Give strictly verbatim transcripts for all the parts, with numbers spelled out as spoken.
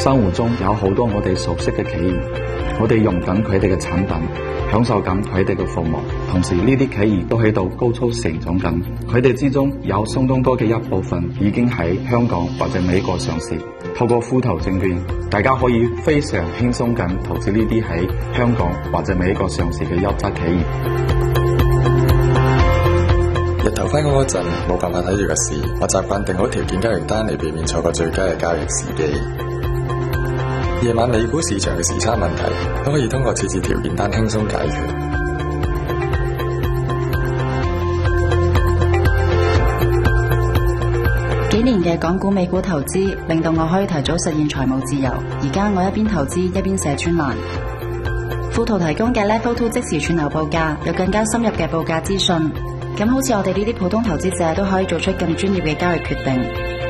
生活中有好多我哋熟悉嘅企業，我哋用緊佢哋嘅產品，享受緊佢哋嘅服務，同時呢啲企業都喺度高速成長緊，佢哋之中有相當多嘅一部分已經喺香港或者美國上市。透過富途證券，大家可以非常輕鬆咁投資呢啲喺香港或者美國上市嘅優質企業。 日頭翻工嗰陣冇辦法睇住個市，我習慣定好條件交易單嚟避免錯過最佳嘅交易時機。夜晚美股市場嘅時差問題都可以通過設置條件單輕鬆解決。 幾年嘅港股美股投資令到我可以提早實現財務自由。而家我一邊投資一邊寫專欄。富途提供嘅 Level Two 即時串流報價，有更加深入嘅報價資訊。咁好似我哋呢啲普通投資者都可以做出更專業嘅交易決定。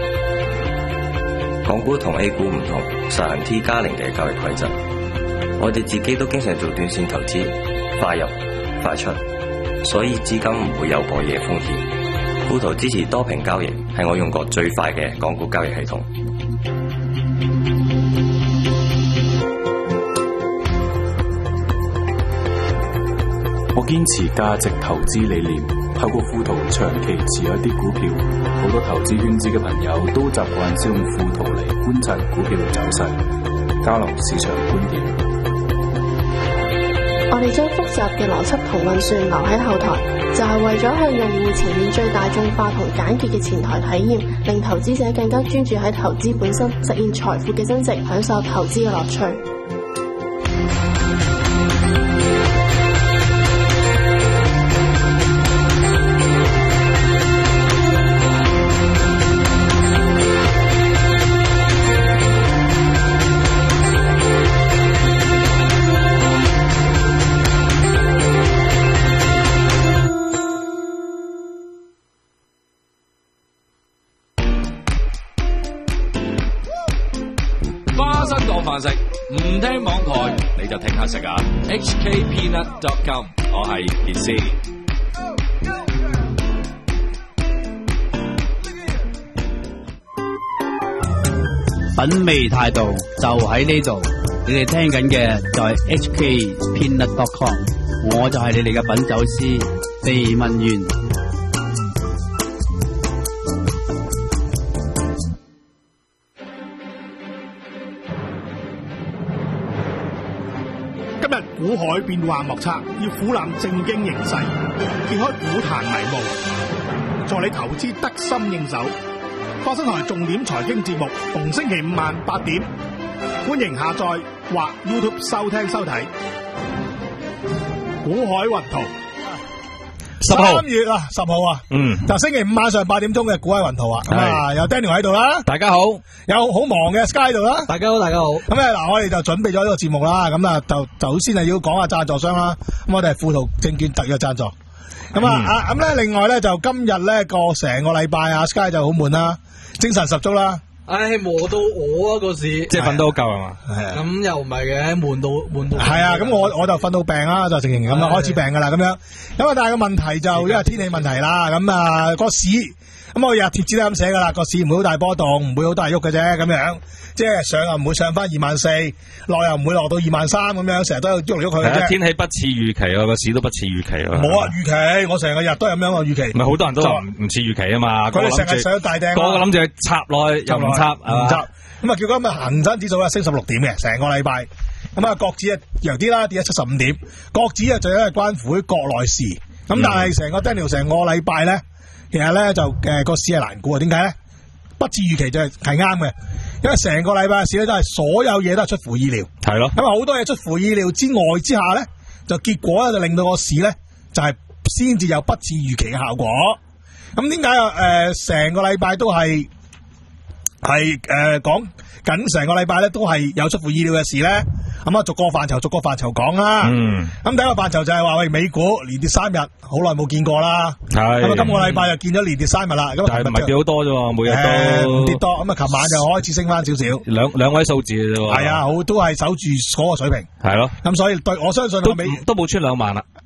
港股同 A 股唔同，實行 T 加零嘅交易規則。我哋自己都經常做短線投資，快入快出，所以資金唔會有過夜風險。富途支持多屏交易，係我用過最快嘅港股交易系統。 我堅持價值投資理念，透過富途長期持有一啲股票。好多投資圈子嘅朋友都習慣使用富途嚟觀察股票嘅走勢，交流市場觀點。 我哋將複雜嘅邏輯同運算留喺後台，就係為咗向用戶呈現最大眾化同簡潔嘅前台體驗，令投資者更加專注喺投資本身，實現財富嘅增值，享受投資嘅樂趣。 食唔聽網台你就聽下食啊 H K Peanut dot com 我係傑斯。 品味態度就喺呢度，你哋聽緊嘅就係 H K Peanut dot com， 我就係你哋嘅品酒師肥文員。 股海變幻莫測，要俯瞰正經形勢，揭開股壇迷霧，助你投資得心應手。花生台重點財經節目，逢星期五晚八點，歡迎下載或 YouTube 收聽收睇。股海雲圖，十號三月啊，十號啊，嗯，就星期五晚上八點鐘嘅股海雲圖啊，咁啊有 Daniel 喺度啦， 大家好， 有好忙嘅 Sky 喺度啦， 大家好，大家好。 咁咧嗱，我哋就準備咗呢個節目啦，咁啊就就先係要講下贊助商啦。咁我哋係富途證券特約贊助。咁、嗯、啊，咁咧另外咧就今日咧個成個禮拜啊 ，Sky 就好悶啦，精神十足啦。 唉，磨到我啊個市， 即係瞓到好夠係嘛？ 係啊， 咁又唔係嘅，悶到悶到。係啊，咁我我就瞓到病啦，就成形咁啦，開始病噶啦咁樣。咁啊，但係個問題就因為天氣問題啦，咁啊個市，咁我日貼紙都咁寫噶啦，個市唔會好大波動，唔會好大喐嘅啫，咁樣。即係上又唔會上翻二萬四，落又唔會落到二萬三咁樣，成日都喐嚟喐去嘅啫。 天氣不似預期啊，個市都不似預期啊。冇啊，預期我成個日都係咁樣個預期。 唔係好多人都話唔似預期啊嘛。 佢哋成日上大頂， 個個諗住插落去又唔插，唔插。咁啊，叫今日恒生指數咧升十六點嘅，成個禮拜。咁啊，國指啊弱啲啦，跌咗七十五點。國指啊，最緊係關乎於國內事。咁、嗯、但係成個 Daniel 成個禮拜咧，其實咧就誒個、呃、市係難估啊。點解咧？不似預期就係係啱嘅。因為成個禮拜嘅市咧都係所有嘢都係出乎意料，係咯。咁啊好多嘢出乎意料之外之下咧，就結果咧就令到個市咧就係先至有不似預期嘅效果。咁點解啊？誒、呃，成個禮拜都係係誒講緊成個禮拜咧都係有出乎意料嘅事咧。咁啊，逐個範疇逐個範疇講啦。嗯。咁第一個範疇就係話喂，美股連跌三日，好耐冇見過啦。係。咁啊，今個禮拜就見咗連跌三日啦。咁但係唔係跌好多啫，每日都唔、呃、跌多。咁啊，琴晚就開始升翻少少。 兩兩位數字嘅啫。 係啊，好都係守住嗰個水平。係咯。咁所以對我相信都都冇出兩萬啦。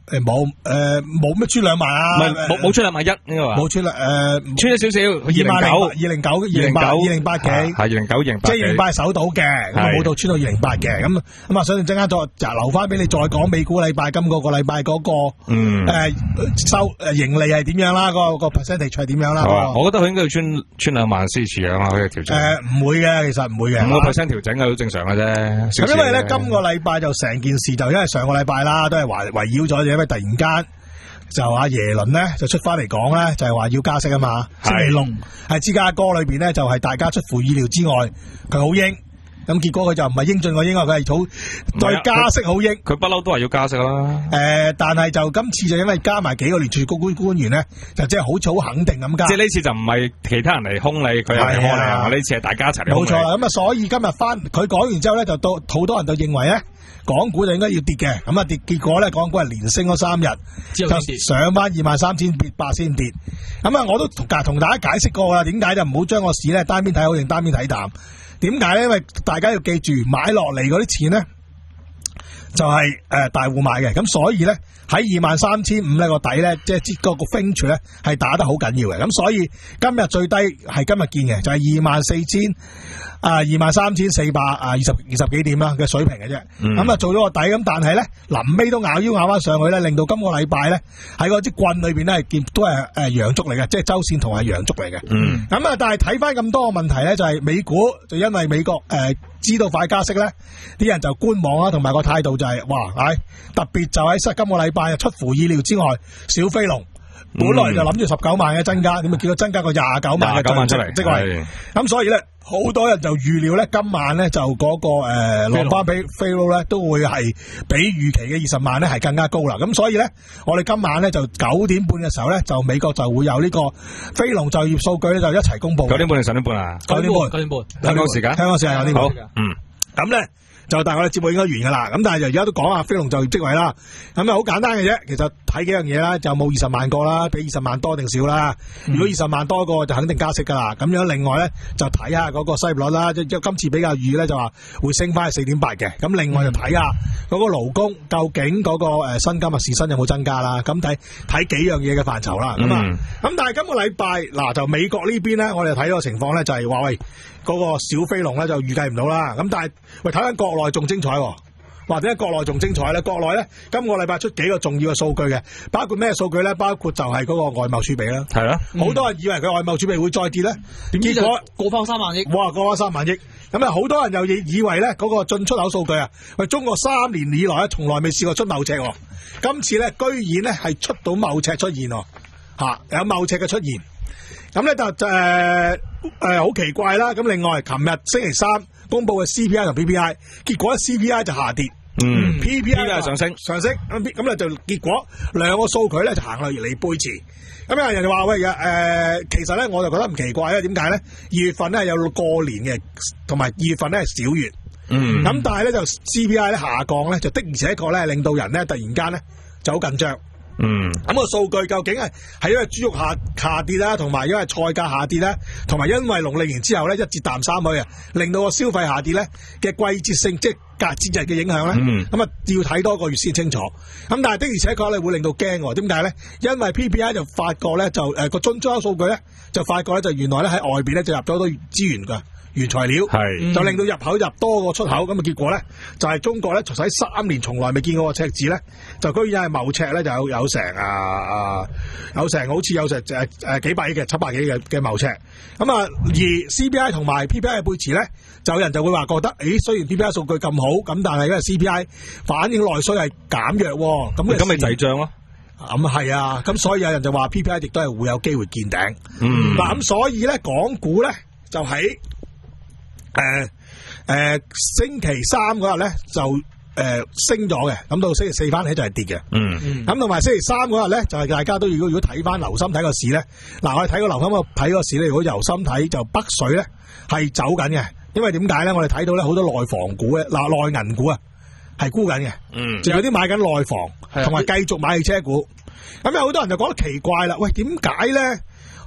誒冇誒冇咩穿兩萬啊？ 唔係冇冇穿兩萬一應該話。 冇穿啦誒， 穿咗少少，二零九、 二零九、二零八、二零八幾， 係二零九、二零八， 即係二零八守到嘅，咁冇到穿到二零八嘅，咁咁啊，所以陣間再就留翻俾你再講美股禮拜今個個禮拜嗰個嗯誒收誒盈利係點樣啦，個個 percentage 係點樣啦？ 我覺得佢應該要穿穿兩萬先似樣啊，佢嘅調整。 誒唔會嘅，其實唔會嘅， 五個 percent 調整係好正常嘅啫。 咁因為咧，今個禮拜就成件事就因為上個禮拜啦，都係圍圍繞咗，因為突然間就阿耶倫咧就出翻嚟講咧，就係話要加息啊嘛。星期六喺芝加哥裏邊咧，就係大家出乎意料之外，佢好鷹。咁結果佢就唔係英俊個鷹啊，佢係好對加息好鷹。 佢不嬲都係要加息啦。 誒、呃，但係就今次就因為加埋幾個聯儲局高官官員咧，就即係好似好肯定咁加。 即係呢次就唔係其他人嚟兇你，佢係兇你啊！呢次係大家一齊嚟兇你。 冇錯啦，咁啊，所以今日翻佢講完之後咧，就到好多人就認為咧，港股就應該要跌嘅。咁啊跌，結果咧，港股係連升咗三日，就上翻二萬三千八先跌。咁啊，我都同同大家解釋過啦，點解就唔好將個市咧單邊睇好定單邊睇淡。點解咧？因為大家要記住，買落嚟嗰啲錢咧，就係、是、誒、呃、大戶買嘅，咁所以咧喺二萬三千五呢個底咧，即係嗰個 range 咧係打得好緊要嘅，咁所以今日最低係今日見嘅，就係二萬四千啊二萬三千四百啊二十二十幾點啦嘅水平嘅啫，咁、嗯、啊做咗個底，咁但係咧臨尾都咬腰咬翻上去咧，令到今個禮拜咧喺嗰支棍裏邊咧係見都係誒陽燭嚟嘅，即係周線圖係陽燭嚟嘅，咁、嗯、啊但係睇翻咁多個問題咧，就係、是、美股就因為美國誒。呃知道快加息咧，啲人就觀望啦，同埋個態度就係、是，哇，唉，特別就喺今個禮拜出乎意料之外，小飛龍，本來就諗住十九萬嘅增加，點解見到增加個廿九萬嘅就職職位，咁所以咧，好多人就預料咧，今晚咧就嗰、那個誒落翻俾飛龍咧，都會係比預期嘅二十萬咧係更加高啦。咁所以咧，我哋今晚咧就九點半嘅時候咧，就美國就會有呢個飛龍就業數據咧就一齊公布。 九點半定十點半啊？ 九點半， 九點半， 香港時間， 香港時間有呢個。 嗯， 咁咧。就但係我哋節目應該完噶啦，咁但係就而家都講下飛龍就業職位啦，咁啊好簡單嘅啫，其實睇幾樣嘢啦，就冇二十萬個啦，比二十萬多定少啦。嗯、如果二十萬多個就肯定加息噶啦，咁樣另外咧就睇下嗰個失業率啦，即係今次比較預咧就話會升翻去四點八嘅，咁另外就睇下嗰個勞工究竟嗰個誒薪金啊時薪有冇增加啦，咁睇睇幾樣嘢嘅範疇啦，咁啊咁但係今個禮拜嗱就美國呢邊咧，我哋睇到個情況咧就係話喂嗰、嗰個小飛龍咧就預計唔到啦，咁但係喂睇緊國內仲精彩，或者國內仲精彩咧。國內咧今個禮拜出幾個重要嘅數據嘅，包括咩數據咧？包括就係嗰個外貿儲備啦。係啊，好、嗯、多人以為佢外貿儲備會再跌咧，點知果過翻三萬億。 哇，過翻三萬億。咁啊，好多人又以以為咧嗰個進出口數據啊，喂，中國三年以來咧從來未試過出貿赤，今次咧居然咧係出到貿赤出現，吓、啊、有貿赤嘅出現。咁咧就誒誒好奇怪啦。咁另外，琴日星期三公布嘅 C P I 同 P P I， 結果 C P I 就下跌，嗯 ，P P I 就上升上升。咁咁咧就結果兩個數據咧就行落嚟背馳。咁有人就話喂誒、呃，其實咧我就覺得唔奇怪咧，點解咧？二月份咧有過年嘅，同埋二月份咧係小月，嗯，咁但係咧就 C P I 咧下降咧，就的而且確咧令到人咧突然間咧就好緊張。嗯，咁、那個數據究竟係係因為豬肉下下跌啦，同埋因為菜價下跌啦，同埋因為農曆年之後咧一節淡三去啊，令到個消費下跌咧嘅季節性即係隔節日嘅影響咧，咁啊、嗯、要睇多個月先清楚。咁但係的而且確咧會令到驚，點解咧？因為 P P I 就發覺咧就誒個進出口數據咧就發覺咧就原來咧喺外邊咧就入咗好多資源噶。原材料係就令到入口入多過出口，咁啊結果咧就係、是、中國咧使三年從來未見過個赤字咧，就居然係貿赤咧就有有成啊啊有成好似有成誒誒幾百億嘅七百幾嘅嘅貿赤，咁啊而 C P I 同埋 P P I 嘅背馳咧，就有人就會話覺得，誒雖然 P P I 數據咁好，咁但係因為 C P I 反映內需係減弱，咁咁咪滯脹咯。咁係啊，咁所以有人就話 P P I 亦都係會有機會見頂。嗯，嗱咁所以咧港股咧就喺誒誒、呃呃，星期三嗰日咧就誒、呃、升咗嘅，咁到星期四翻起就係跌嘅。嗯，咁同埋星期三嗰日咧就係、是、大家都如果如果睇翻留心睇個市咧，嗱我哋睇個留心個睇個市咧，如果留心睇就北水咧係走緊嘅，因為點解咧？我哋睇到咧好多內房股嘅嗱內銀股啊係沽緊嘅，嗯，仲有啲買緊內房，同埋繼續買汽車股。咁有好多人就覺得奇怪啦，喂點解咧？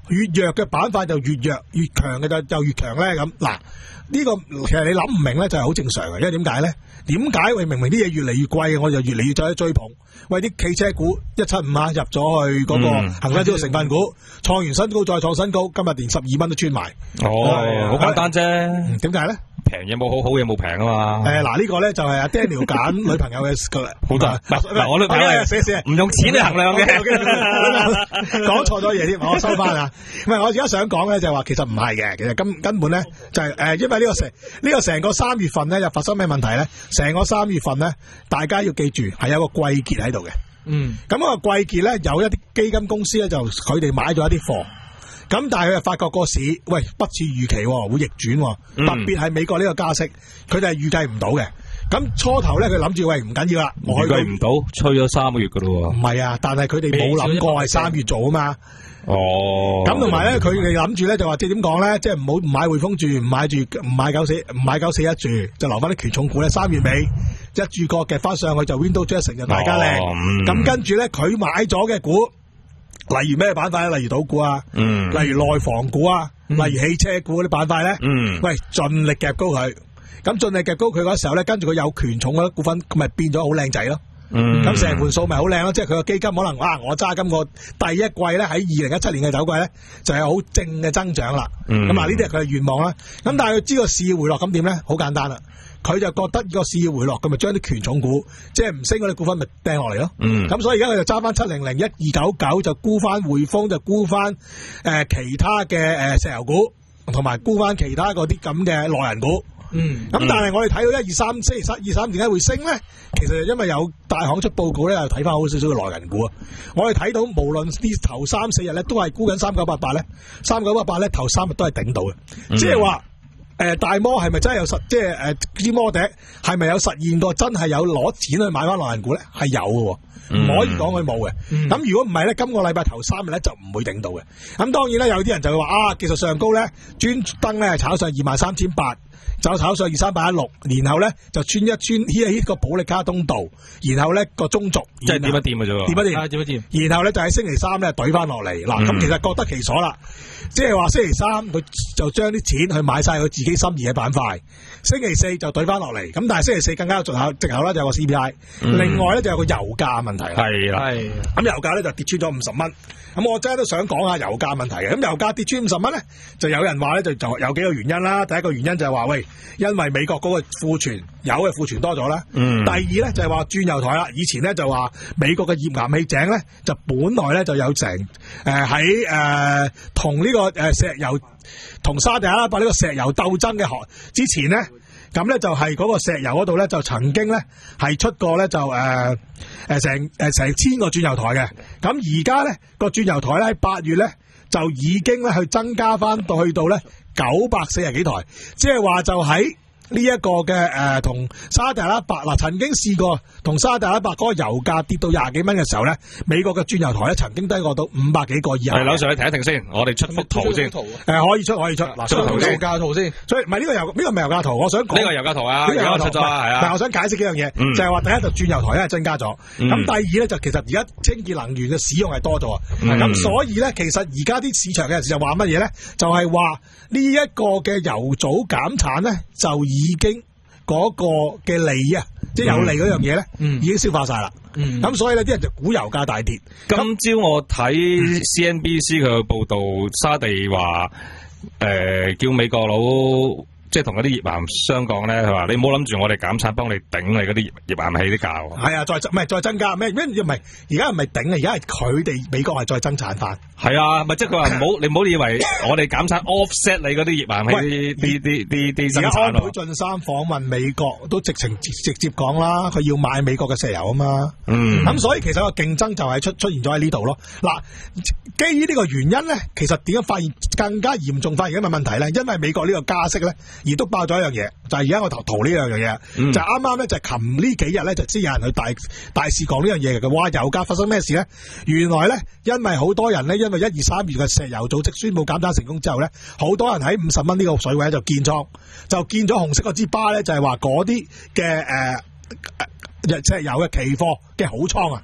越弱嘅板塊就越弱，越強嘅就就越強咧。咁嗱，呢個其實你諗唔明咧，就係好正常嘅，因為點解咧？點解喂明明啲嘢越嚟越貴，我就越嚟越走去追捧？喂，啲汽車股一七五啊，入咗去嗰個恒生指數成分股，創完新高再創新高，今日連十二蚊都穿埋。 哦，好簡單啫。 點解咧？ 平嘢冇好，好嘢冇平啊嘛。 誒，嗱呢個咧就係阿 Daniel 揀女朋友嘅個好多。嗱，我女朋友係唔用錢嚟衡量嘅。 講錯咗嘢添，我收翻啊。唔係，我而家想講咧就係話，其實唔係嘅，其實根根本咧就係誒，因為呢個成呢個成個三月份咧又發生咩問題咧？成個三月份咧，大家要記住係有個季結喺度嘅。嗯。咁個季結咧，有一啲基金公司咧就佢哋買咗一啲貨。咁但係佢又發覺個市喂不似預期會逆轉，嗯、特別係美國呢個加息，佢哋係預計唔到嘅。咁初頭咧佢諗住喂唔緊要啦， 預計唔到，吹咗三個月噶咯。 唔係啊，但係佢哋冇諗過係三月做啊嘛。哦。咁同埋咧，佢哋諗住咧就話即係點講咧，即係唔好唔買匯豐住，唔買住唔買九四唔買九四一住，就留翻啲權重股咧。三月尾一注角嘅翻上去就 Windows Jackson 就大家靚。咁、嗯、跟住咧佢買咗嘅股。例如咩板塊咧？例如賭股啊，嗯、例如內房股啊，嗯、例如汽車股嗰啲板塊咧，嗯、喂，盡力夾高佢。咁盡力夾高佢嗰時候咧，跟住佢有權重嗰啲股份，咁咪變咗好靚仔咯。咁成盤數咪好靚咯，即係佢個基金可能啊，我揸今個第一季咧喺二零一七年嘅首季咧，就係好正嘅增長啦。咁啊、嗯，呢啲係佢嘅願望啦。咁但係佢知個市回落，咁點咧？好簡單啦。佢就覺得個市要回落，咁咪將啲權重股，即係唔升嗰啲股份，咪掟落嚟咯。咁、嗯、所以而家佢就揸翻七零零一二九九，就沽翻匯豐，就沽翻誒其他嘅誒石油股，同埋沽翻其他嗰啲咁嘅內銀股。咁、嗯、但係我哋睇到一二三星期三二三點解會升咧？其實因為有大行出報告咧，又睇翻好少少嘅內銀股啊。我哋睇到無論啲頭三四日咧，都係沽緊三九八八咧，三九八八咧頭三日都係頂到嘅，即係話。誒、呃，大摩係咪真係有實，即係誒啲摩笛係咪有實現過真係有攞錢去買翻內銀股咧？係有嘅，唔、嗯、可以講佢冇嘅。咁、嗯、如果唔係咧，今個禮拜頭三日咧就唔會頂到嘅。咁當然咧，有啲人就會話啊，技術上高咧，專登咧炒上二萬三千八，就炒上二三八一六，然後咧就穿一穿呢呢個保力加通道，然後咧個中軸， 即係點一點嘅啫， 點一點， 點一點， 然後咧就喺星期三咧懟翻落嚟。嗱，咁、嗯、其實覺得其所啦。即係話星期三佢就將啲錢去買晒佢自己心儀嘅板塊，星期四就懟翻落嚟。咁但係星期四更加有藉口，藉口啦就有個 C P I，、嗯、另外咧就有個油價問題啦。係啦，咁油價咧就跌穿咗五十蚊。咁我真係都想講下油價問題嘅。咁油價跌穿五十蚊咧，就有人話咧就就有幾個原因啦。第一個原因就係話喂，因為美國嗰個庫存油嘅庫存多咗啦。嗯、第二咧就係話轉油台啦。以前咧就話美國嘅頁岩氣井咧就本來咧就有成誒喺誒同呢個誒石油同沙特阿拉伯呢個石油鬥爭嘅學之前咧，咁咧就係嗰個石油嗰度咧就曾經咧係出過咧就誒誒成誒成千個轉油台嘅。咁而家咧個轉油台咧喺八月咧就已經咧去增加翻到去到咧九百四十幾台，即係話就喺呢一個嘅誒同沙特阿拉伯嗱，曾經試過同沙特阿拉伯嗰個油價跌到廿幾蚊嘅時候咧，美國嘅轉油台咧曾經低過到五百幾個以下。 係，樓上去停一停先，我哋出幅圖先。誒， 可以出可以出。嗱， 出圖先。 油價圖先。 所以唔係呢個油呢個唔係油價圖，我想講呢個油價圖啊，呢個油價圖係啊。 但係我想解釋幾樣嘢，嗯、就係話第一就轉油台咧係增加咗，咁、嗯、第二咧就其實而家清潔能源嘅使用係多咗，咁、嗯、所以咧其實而家啲市場嘅人士就話乜嘢咧？就係話呢一個嘅油組減產咧就已經。嗰個嘅利啊，即係有利嗰樣嘢咧，嗯、已經消化晒啦。咁、嗯、所以咧，啲人就估油價大跌。 今朝我睇 C N B C 佢嘅報道，沙地話誒、呃、叫美國佬。即係同嗰啲頁岩商講咧，佢話你唔好諗住我哋減產幫你頂你嗰啲頁岩氣啲價喎。係啊，再唔係再增加咩咩？唔係而家唔係頂啊，而家係佢哋美國係再增產翻。係啊，咪即係佢話唔好，你唔好以為我哋減產 offset 你嗰啲頁岩氣啲啲啲啲生產。而家安倍晉三訪問美國都直情直接講啦，佢要買美國嘅石油啊嘛。嗯。咁所以其實個競爭就係出出現咗喺呢度咯。嗱，基於呢個原因咧，其實點樣發現更加嚴重發現咁嘅問題咧？因為美國呢個加息咧。而都爆咗一樣嘢，就係而家我圖圖呢樣嘢，嗯、就啱啱咧就係琴呢幾日咧就知有人去大大肆講呢樣嘢嘅。哇！油價發生咩事咧？原來咧，因為好多人咧，因為一二三月嘅石油組織宣布減產成功之後咧，好多人喺五十蚊呢個水位就建倉，就建咗紅色嗰支巴咧，就係話嗰啲嘅誒石油嘅期貨嘅好倉啊！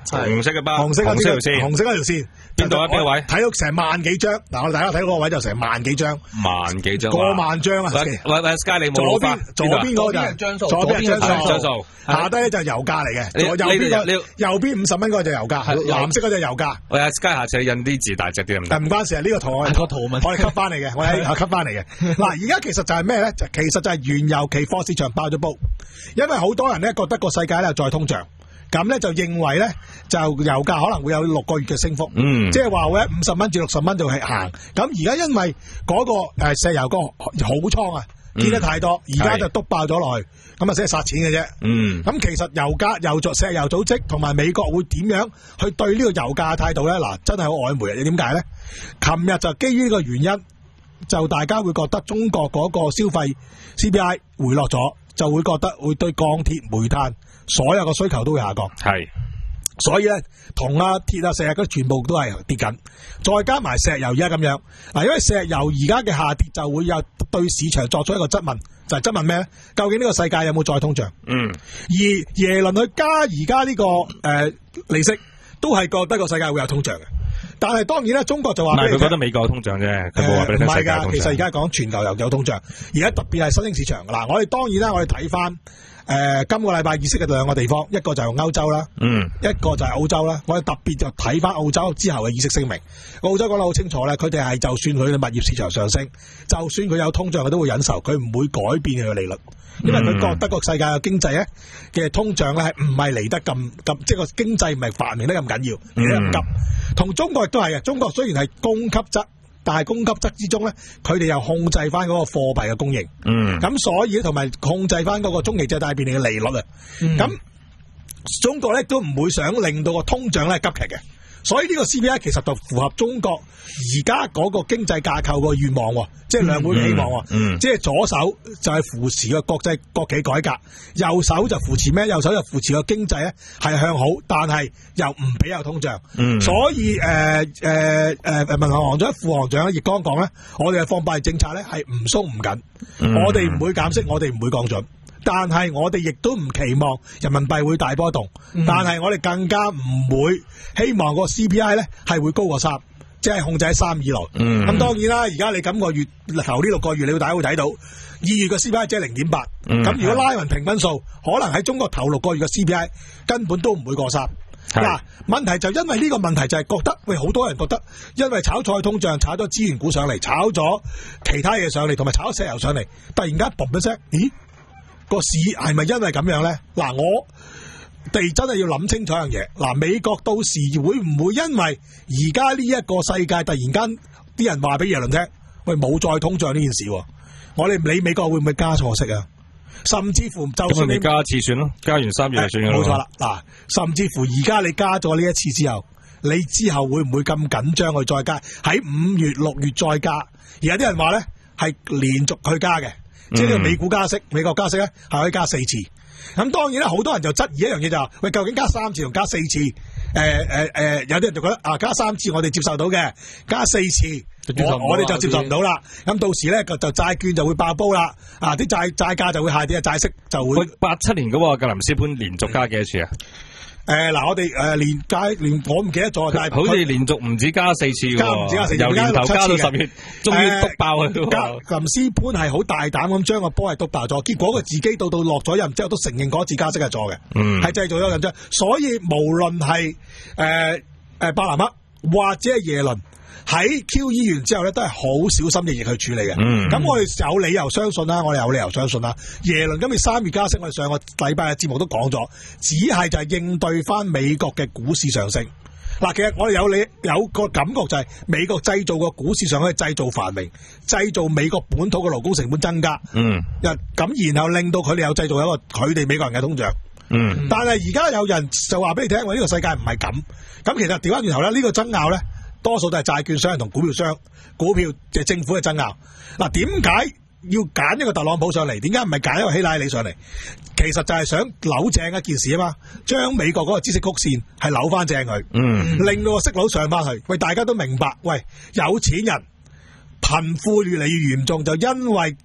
紅色嘅包， 紅色嗰條線， 紅色嗰條線， 邊度啊？邊個位？ 睇到成萬幾張，嗱，我哋大家睇嗰個位就成萬幾張， 萬幾張， 過萬張啊！ 喂喂喂 ，Sky 你冇左邊左邊嗰個就張數， 左邊張數， 張數， 下低咧就係油價嚟嘅，右邊個右邊五十蚊嗰個就油價，藍色嗰隻油價。 喂，Sky 下次你印啲字大隻啲唔得？ 但唔關事啊，呢個圖我個圖文我哋吸翻嚟嘅，我係吸翻嚟嘅。嗱，而家其實就係咩咧？就其實就係原油期貨市場爆咗煲，因為好多人咧覺得個世界咧再通脹。咁咧就認為咧就油價可能會有六個月嘅升幅，嗯，即係話會喺五十蚊至六十蚊就係行。咁而家因為嗰個誒石油個好倉啊，見得太多，而家就督爆咗落去，咁啊先係殺錢嘅啫。嗯，咁其實油價、油組、石油組織同埋美國會點樣去對呢個油價嘅態度咧？嗱，真係好曖昧啊！你點解咧？琴日就基於呢個原因，就大家會覺得中國嗰個消費 C P I 回落咗，就會覺得會對鋼鐵、煤炭所有嘅需求都會下降。係，所以咧，銅啊、鐵啊、石油嗰啲全部都係跌緊，再加埋石油而家咁樣嗱，因為石油而家嘅下跌就會有對市場作出一個質問，就係、是、質問咩咧？究竟呢個世界有冇再通脹？嗯，而耶倫去加而家呢個誒、呃、利息，都係覺得個世界會有通脹嘅。但係當然咧，中國就話唔係佢覺得美國有通脹啫，佢冇話俾你聽世界有通脹。唔係㗎，其實而家講全球又有通脹，而家特別係新興市場嗱，我哋當然啦，我哋睇翻。誒、呃，今個禮拜議息嘅兩個地方，一個就係歐洲啦，嗯，一個就係澳洲啦。我哋特別就睇翻澳洲之後嘅議息聲明。澳洲講得好清楚咧，佢哋係就算佢嘅物業市場上升，就算佢有通脹，佢都會忍受，佢唔會改變佢嘅利率，因為佢覺得個世界嘅經濟咧嘅通脹咧係唔係嚟得咁咁，即係個經濟唔係繁榮得咁緊要，嚟得咁急。同中國亦都係嘅，中國雖然係供給側。但係供給側之中咧，佢哋又控制翻嗰個貨幣嘅供應，嗯，咁所以同埋控制翻嗰個中期借貸便利嘅利率啊，咁、嗯、中國咧都唔會想令到個通脹咧急劇嘅，所以呢個 C P I 其實就符合中國而家嗰個經濟架構個願望，即係兩會嘅希望，嗯嗯、即係左手就係扶持個國際國企改革，右手就扶持咩？右手就扶持個經濟咧係向好，但係又唔俾有通脹，嗯、所以誒誒誒，民航行長、副行長亦剛講咧，我哋嘅貨幣政策咧係唔鬆唔緊，嗯、我哋唔會減息，我哋唔會降準。但係我哋亦都唔期望人民幣會大波動，嗯、但係我哋更加唔會希望個 C P I 咧係會高過三，即係控制喺三以內。咁、嗯、當然啦，而家你今個月頭呢六個月，你大家會睇到二月嘅 C P I 即係零點八，咁如果拉勻平均數，可能喺中國頭六個月嘅 C P I 根本都唔會過三。嗱，問題就因為呢個問題就係覺得，喂，好多人覺得，因為炒菜通脹，炒咗資源股上嚟，炒咗其他嘢上嚟，同埋炒咗石油上嚟，突然間嘣一聲，咦？個市係咪因為咁樣咧？嗱，我哋真係要諗清楚一樣嘢。嗱，美國到時會唔會因為而家呢一個世界突然間啲人話俾耶倫聽，喂，冇再通脹呢件事，我哋唔理美國會唔會加錯息啊？甚至乎就算你加一次算咯，加完三月就算冇錯啦。嗱，甚至乎而家你加咗呢一次之後，你之後會唔會咁緊張去再加？喺五月、六月再加？而家啲人話咧係連續去加嘅。即係呢個美股加息，美國加息咧係可以加四次。咁當然啦，好多人就質疑一樣嘢就係、是，喂，究竟加三次同加四次？誒誒誒，有啲人就覺得啊，加三次我哋接受到嘅，加四次我我哋就接受唔到啦。咁到時咧就就債券就會爆煲啦，啊啲債債價就會下跌，債息就會。八七年嗰個格林斯潘連續加幾多次啊？誒，嗱，我哋誒連加連我唔記得咗，但係好似連續唔止加四次喎，加唔止加四次，由年頭加到十月，終於篤爆佢。格林斯潘係好大膽咁將個波係篤爆咗，結果佢自己到到落咗任之後都承認嗰次加息係錯嘅，嗯，係製造咗緊張。所以無論係誒誒伯南克或者係耶倫喺 Q E 完之後咧，都係好小心翼翼去處理嘅。咁、嗯、我哋有理由相信啦，我哋有理由相信啦。耶倫今年三月加息，我哋上個禮拜嘅節目都講咗，只係就係應對翻美國嘅股市上升。嗱，其實我哋有理有個感覺就係美國製造個股市上可以製造繁榮，製造美國本土嘅勞工成本增加。嗯，咁然後令到佢哋有製造一個佢哋美國人嘅通脹。嗯，但係而家有人就話俾你聽，我、這、呢個世界唔係咁。咁其實調翻轉頭咧，呢、這個爭拗咧。多數都係債券商同股票商、股票即係政府嘅爭拗。嗱，點解要揀一個特朗普上嚟？點解唔係揀一個希拉里上嚟？其實就係想扭正一件事啊嘛，將美國嗰個孳息曲線係扭翻正佢，嗯，令到個息率上翻去。喂，大家都明白，喂，有錢人貧富越嚟越嚴重，就因為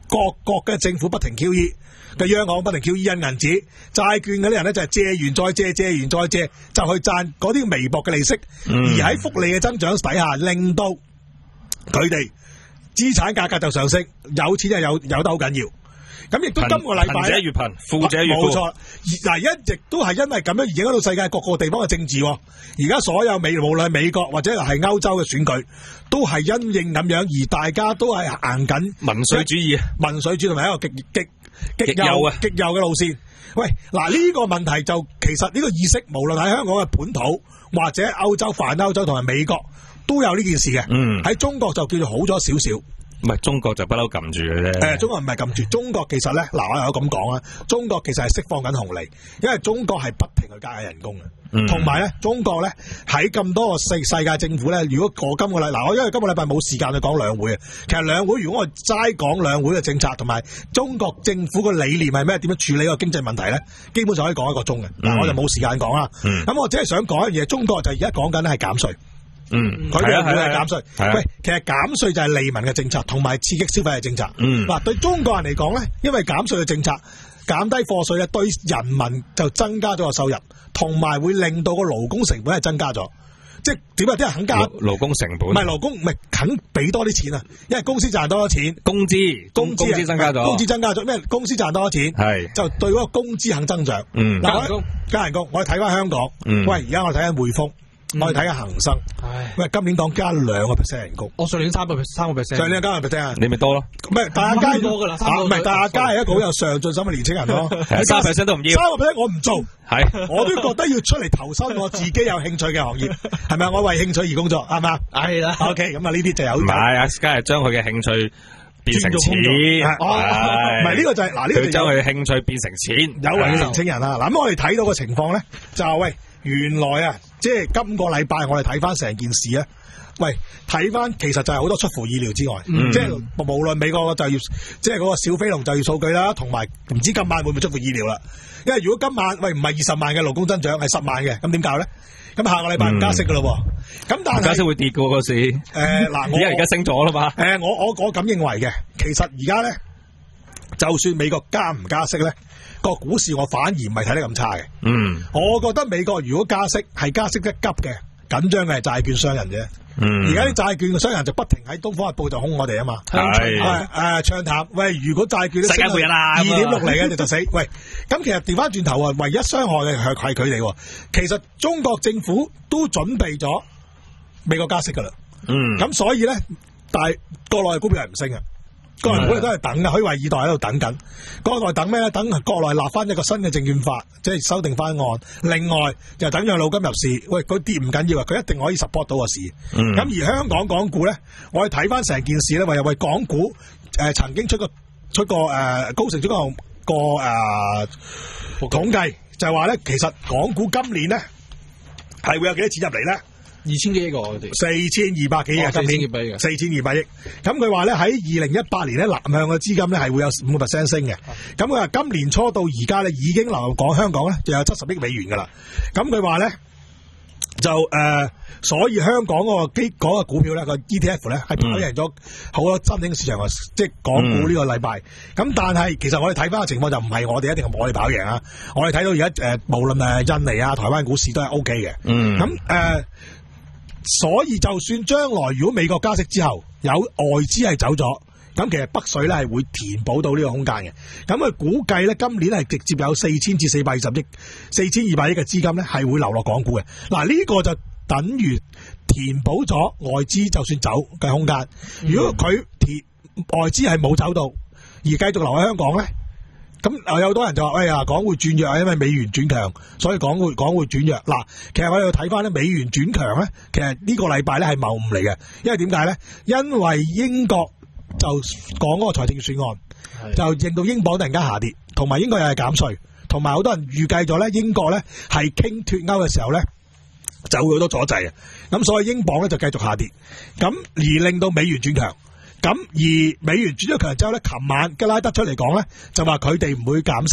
各國嘅政府不停 Q E 嘅央行不停 Q E 印銀紙，債券嗰啲人咧就係借完再借，借完再借，就去賺嗰啲微薄嘅利息， 嗯、 而喺福利嘅增長底下，令到佢哋資產價格就上升，有錢就有有得好緊要。咁亦都今個禮拜， 貧者越貧，富者越富。 冇錯，嗱一直都係因為咁樣而影響到世界各個地方嘅政治。而家所有美無論係美國或者係歐洲嘅選舉，都係因應咁樣，而大家都係行緊民粹主義、 民粹主義同埋一個極極極右啊極右嘅路線。喂，嗱呢個問題就其實呢個意識，無論喺香港嘅本土或者歐洲、泛歐洲同埋美國都有呢件事嘅。嗯，喺中國就叫做好咗少少。 唔係中國就不嬲撳住嘅啫。 誒，中國唔係撳住，中國其實咧，嗱我有咁講啊，中國其實係釋放緊紅利，因為中國係不停去加緊人工嘅，同埋咧，中國咧喺咁多個世世界政府咧，如果我今個禮嗱我因為今個禮拜冇時間去講兩會啊，其實兩會如果我齋講兩會嘅政策同埋中國政府嘅理念係咩，點樣處理個經濟問題咧，基本上可以講一個鐘嘅，嗱、嗯、我就冇時間講啦。咁、嗯、我只係想講一樣嘢，中國就而家講緊咧係減稅。嗯，佢哋會係減稅。喂，其實減稅就係利民嘅政策，同埋刺激消費嘅政策。嗯，嗱，對中國人嚟講咧，因為減稅嘅政策，減低課稅咧，對人民就增加咗個收入，同埋會令到個勞工成本係增加咗。即係點啊？啲人肯加勞工成本， 唔係勞工，唔係肯俾多啲錢啊！因為公司賺多咗錢， 工資工資工資增加咗， 工資增加咗，咩？公司賺多咗錢，係就對嗰個工資肯增長。嗯，加人工，加人工。我哋睇翻香港，嗯，喂，而家我睇緊匯豐。嗯、我哋睇下恒生，喂，今年講加兩個 percent 人工， 我上年三個三個 percent，上年加兩個 percent 啊， 你咪多咯， 唔係大家加多噶啦， 唔係大家係一個好有上進心嘅年青人咯， 三個 percent 都唔要， 三個 percent 我唔做，係，我都覺得要出嚟投身我自己有興趣嘅行業，係咪？我為興趣而工作，係嘛？係啦 ，OK，咁啊呢啲就有，唔係阿 Sky 係將佢嘅興趣變成錢， 唔係呢個就係嗱呢個將佢嘅興趣變成錢， 有為嘅年青人啦。嗱咁我哋睇到嘅情況咧，就係喂。原來啊，即係今個禮拜我哋睇翻成件事啊，喂，睇翻其實就係好多出乎意料之外，嗯、即係無論美國就要，即係嗰個小飛龍就業數據啦，同埋唔知今晚會唔會出乎意料啦？因為如果今晚喂唔係二十萬嘅勞工增長，係十萬嘅，咁點搞咧？咁下個禮拜唔加息噶咯，咁、嗯、但係加息會跌噶嗰時，誒嗱，我而家升咗啦嘛， 誒我我我咁認為嘅，其實而家咧，就算美國加唔加息咧。個股市我反而唔係睇得咁差嘅，嗯，我覺得美國如果加息係加息得急嘅，緊張嘅係債券商人啫，嗯，而家啲債券嘅商人就不停喺東方日報就兇我哋啊嘛，係誒唱淡，喂，如果債券世界末日啦，二點六嚟嘅你就死，喂，咁其實調翻轉頭啊，唯一傷害嘅係係佢哋，其實中國政府都準備咗美國加息噶啦，嗯，咁所以咧，但係國內嘅股票係唔升嘅。國內股都係等嘅，可以話二代喺度等緊。國內等咩咧？等國內立翻一個新嘅證券法，即係修訂翻案。另外就等養老金入市。喂，佢跌唔緊要啊，佢一定可以 support 到個市。咁、嗯、而香港港股咧，我哋睇翻成件事咧，話又為港股誒、呃、曾經出個出個誒、呃、高盛出個個誒、呃、統計，就係話咧，其實港股今年咧係會有幾多錢入嚟咧？ 二千幾億個我哋， 四千二百幾億，今年四千二百億。咁佢話咧喺二零一八年咧南向嘅資金咧係會有五個 percent 升嘅。咁佢話今年初到而家咧已經流入港香港咧就有七十億美元噶啦。咁佢話咧就誒、呃，所以香港嗰個基嗰個股票咧個 E T F 咧係跑贏咗好多新興市場嘅，即係港股呢個禮拜。咁、嗯、但係其實我哋睇翻嘅情況就唔係我哋一定係我哋跑贏啊。我哋睇到而家誒無論誒印尼啊、台灣股市都係 O K 嘅。嗯。咁誒。呃所以就算將來如果美國加息之後有外資係走咗，咁其實北水咧係會填補到呢個空間嘅。咁佢估計咧今年係直接有四千至四百二十億、四千二百億嘅資金咧係會流落港股嘅。嗱、這、呢個就等於填補咗外資就算走嘅空間。如果佢填外資係冇走到而繼續留喺香港咧？咁有好多人就話：哎呀，港匯轉弱啊，因為美元轉強，所以港匯港匯轉弱。嗱，其實我哋要睇翻咧，美元轉強咧，其實呢個禮拜咧係謬誤嚟嘅，因為點解咧？因為英國就講嗰個財政預算案，就令到英鎊突然間下跌，同埋英國又係減稅，同埋好多人預計咗咧，英國咧係傾脫歐嘅時候咧就會好多阻滯啊，咁所以英鎊咧就繼續下跌，咁而令到美元轉強。咁而美元轉咗強之後咧，琴晚吉拉德出嚟講咧，就話佢哋唔會減息，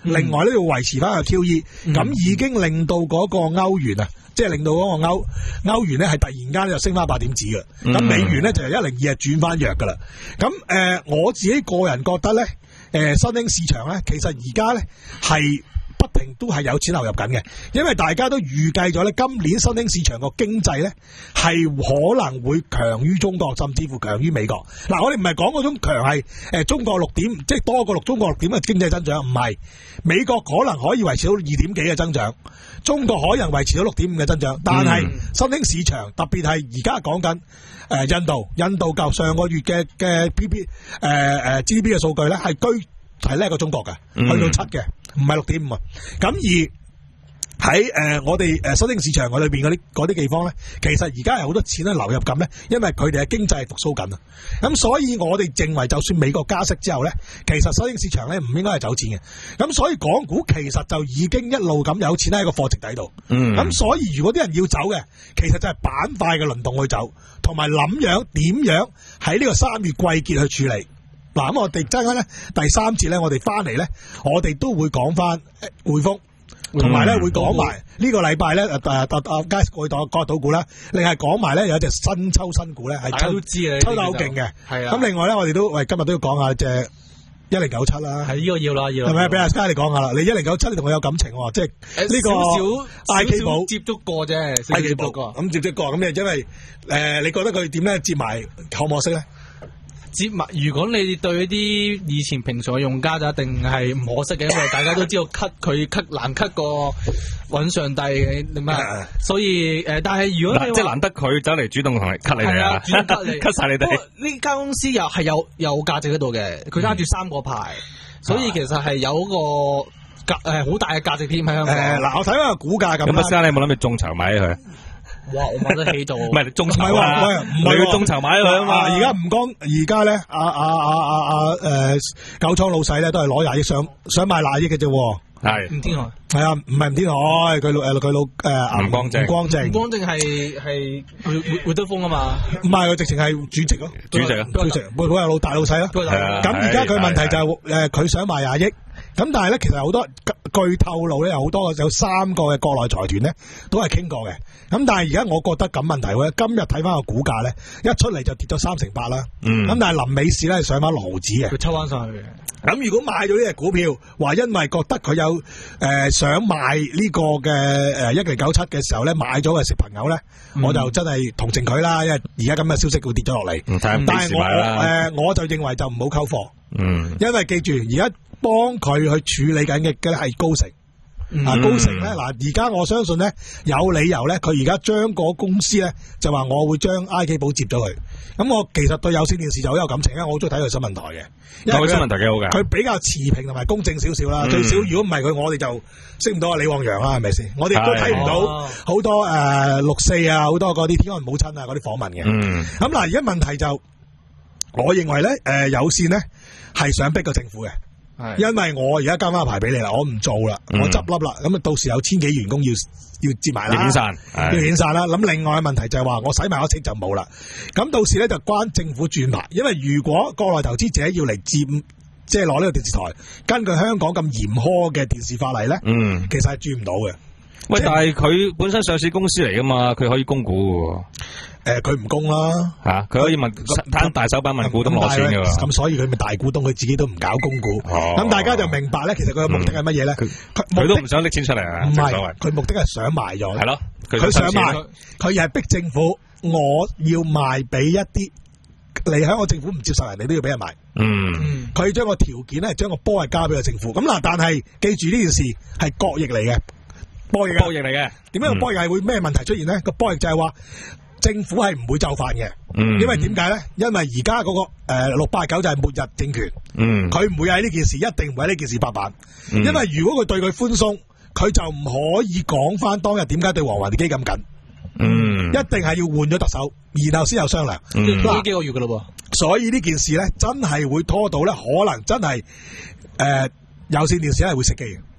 另外呢要維持翻個 Q E， 咁、嗯、已經令到嗰個歐元啊，即係令到嗰個歐歐元咧係突然間就升翻八點子嘅，咁、嗯、美元咧就由一零二係轉翻弱噶啦。咁誒、呃，我自己個人覺得咧，誒、呃、新興市場咧，其實而家咧係不停都係有錢流入緊嘅，因為大家都預計咗咧，今年新興市場個經濟咧係可能會強於中國，甚至乎強於美國。嗱，我哋唔係講嗰種強係誒中國六點，即係多過六中國六點嘅經濟增長，唔係美國可能可以維持到二點幾嘅增長，中國可能維持到六點五嘅增長，但係新興市場特別係而家講緊誒印度，印度較上個月嘅嘅 P P 誒誒 G D P 嘅數據咧係居係叻過中國嘅，去到七嘅，唔係六點五啊。咁而喺誒、呃、我哋誒新興市場嗰裏邊嗰啲嗰啲地方咧，其實而家係好多錢咧流入緊咧，因為佢哋嘅經濟係復甦緊啊。咁所以我哋認為，就算美國加息之後咧，其實新興市場咧唔應該係走錢嘅。咁所以港股其實就已經一路咁有錢喺個貨值底度。嗯。咁所以如果啲人要走嘅，其實就係板塊嘅輪動去走，同埋諗樣點樣喺呢個三月季結去處理。嗱，咁我哋陣間咧第三節咧，我哋翻嚟咧，我哋都會講翻匯豐，同埋咧會講埋呢個禮拜咧誒誒誒街過檔割到股啦，另係講埋咧有一隻新抽新股咧係抽都知啊， 抽得好勁嘅。係啊。咁另外咧，我哋都喂今日都要講下隻一零九七啦。係呢個要啦，要。係咪俾阿佳你講下啦？你一零九七你同我有感情喎，即係呢個少 I K 寶接觸過啫 ，I K 寶咁接觸過，咁你因為誒你覺得佢點咧接埋可唔可惜咧？ 接埋，如果你對一啲以前平常嘅用家就一定係唔可惜嘅，因為大家都知道 cut 佢 cut 難 cut 過揾上帝點啊，所以誒、呃，但係如果你即係難得佢走嚟主動同你 cut 你哋啊，主動 cut 你 cut 晒你哋。 呢間公司又係有有價值喺度嘅，佢揸住三個牌，嗯、所以其實係有個價誒好大嘅價值添喺香港。 誒嗱、呃，我睇翻個股價咁。 咁啊，先生你有冇諗住眾籌買佢？ 哇！我買得起度，唔係眾籌啊，唔係要眾籌買佢啊嘛。 而家唔講，而家咧，阿阿阿阿阿誒九倉老細咧都係攞廿億想想買廿億嘅啫。 係吳天海， 係啊，唔係吳天海，佢老誒佢老誒吳光正， 吳光正， 吳光正係係會會會德豐啊嘛。唔係佢直情係主席咯， 主席啊， 主席，佢係老大老細咯。咁而家佢問題就係誒佢想賣廿億。咁但係咧，其實好多據透露咧，有好多有三個嘅國內財團咧，都係傾過嘅。咁但係而家我覺得咁問題咧，今日睇翻個股價咧，一出嚟就跌咗三成八啦。嗯。咁但係臨尾市咧係上翻六毫子嘅。 佢抽翻上去嘅。 咁如果買咗呢隻股票，話因為覺得佢有誒、呃、想買呢個嘅誒一零九七嘅時候咧，買咗嘅食朋友咧，嗯、我就真係同情佢啦。因為而家咁嘅消息會跌咗落嚟。嗯、但係我誒、呃、我就認為就唔好溝貨。嗯。因為記住而家。幫佢去處理緊嘅嘅係高盛，嗯、啊高盛咧嗱，而家我相信咧有理由咧，佢而家將個公司咧就話我會將 I K 寶接咗佢。咁我其實對有線電視就好有感情啊，我好中意睇佢新聞台嘅，因為佢新聞台幾好嘅，佢比較持平同埋公正少少啦。嗯、最少如果唔係佢，我哋就識唔到阿李旺陽啦，係咪先？我哋都睇唔到好多誒、呃、六四啊，好多嗰啲天安母親啊嗰啲訪問嘅。咁嗱、嗯，而家問題就，我認為咧誒、呃、有線咧係想逼個政府嘅。因為我而家交翻個牌俾你啦，我唔做啦，嗯、我執笠啦，咁啊到時有千幾員工要要接埋啦，要遣散，要遣散啦。咁另外嘅問題就係話我使埋嗰錢就冇啦，咁到時咧就關政府轉牌，因為如果國內投資者要嚟接，即係攞呢個電視台，根據香港咁嚴苛嘅電視法例咧，嗯，其實係轉唔到嘅。 喂，但係佢本身上市公司嚟噶嘛，佢可以供股嘅。 誒，佢唔供啦， 吓佢可以問攤大手板問股東攞錢嘅， 咁所以佢咪大股東，佢自己都唔搞供股，咁大家就明白咧，其實佢嘅目的係乜嘢咧？佢佢都唔想拎錢出嚟啊， 唔係，佢目的係想賣咗， 係咯， 佢想賣，佢又係逼政府，我要賣俾一啲嚟香港政府唔接受人哋都要俾人賣，嗯，佢將個條件咧，將個波係交俾個政府，咁嗱，但係記住呢件事係博弈嚟嘅，博弈， 博弈嚟嘅， 點解個博弈係會咩問題出現咧？個博弈就係話。政府係唔會就範嘅，嗯、因為點解咧？因為而家嗰個誒六八九就係末日政權，佢唔、嗯、會喺呢件事，一定唔會喺呢件事拍板。嗯、因為如果佢對佢寬鬆，佢就唔可以講翻當日點解對黃華地基咁緊。嗯，一定係要換咗特首，然後先有商量。呢、 嗯、幾個月噶咯噃，所以呢件事咧真係會拖到咧，可能真係誒、呃、有線電視係會熄機嘅。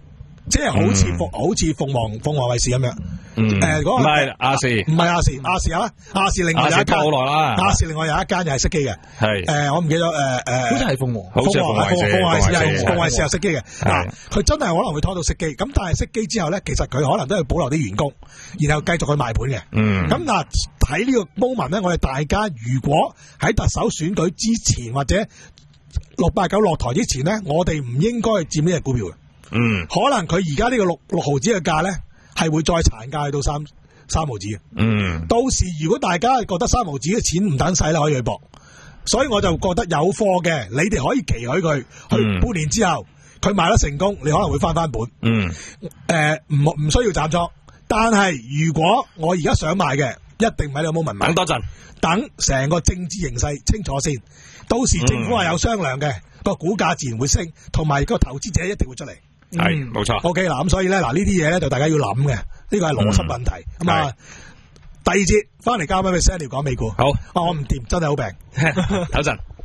即係好似鳳好似鳳凰鳳凰衛視咁樣。 嗯， 誒嗰個唔係亞視， 唔係亞視，亞視啊，亞視另外有一間好耐啦， 亞視另外有一間又係熄機嘅。 係誒，我唔記得誒誒， 好似係鳳凰， 好似係鳳凰衛視， 鳳凰衛視係鳳凰衛視係熄機嘅。嗱，佢真係可能會拖到熄機，咁但係熄機之後咧，其實佢可能都係保留啲員工，然後繼續去賣盤嘅。 嗯， 咁嗱喺呢個 moment 咧，我哋大家如果喺特首選舉之前或者六八九落台之前咧，我哋唔應該佔呢隻股票嘅。 嗯， 可能佢而家呢個六六毫子嘅價咧，係會再殘價去到三三毫子嘅。 嗯， 到時如果大家覺得三毫子嘅錢唔等使啦，可以去搏。所以我就覺得有貨嘅，你哋可以期許佢，去半年之後佢賣得成功，你可能會翻翻本。 嗯， 誒唔唔需要斬倉，但係如果我而家想買嘅，一定唔喺呢個 moment 買。 等多陣， 等成個政治形勢清楚先，到時政府係有商量嘅，個、嗯、股價自然會升，同埋個投資者一定會出嚟。 係冇錯。 O K 嗱，咁所以咧嗱呢啲嘢咧就大家要諗嘅，呢個係邏輯問題。咁啊、嗯，第二節翻嚟交翻俾 Sandy 講美股。 好， 啊我唔掂，真係好病。 唞陣。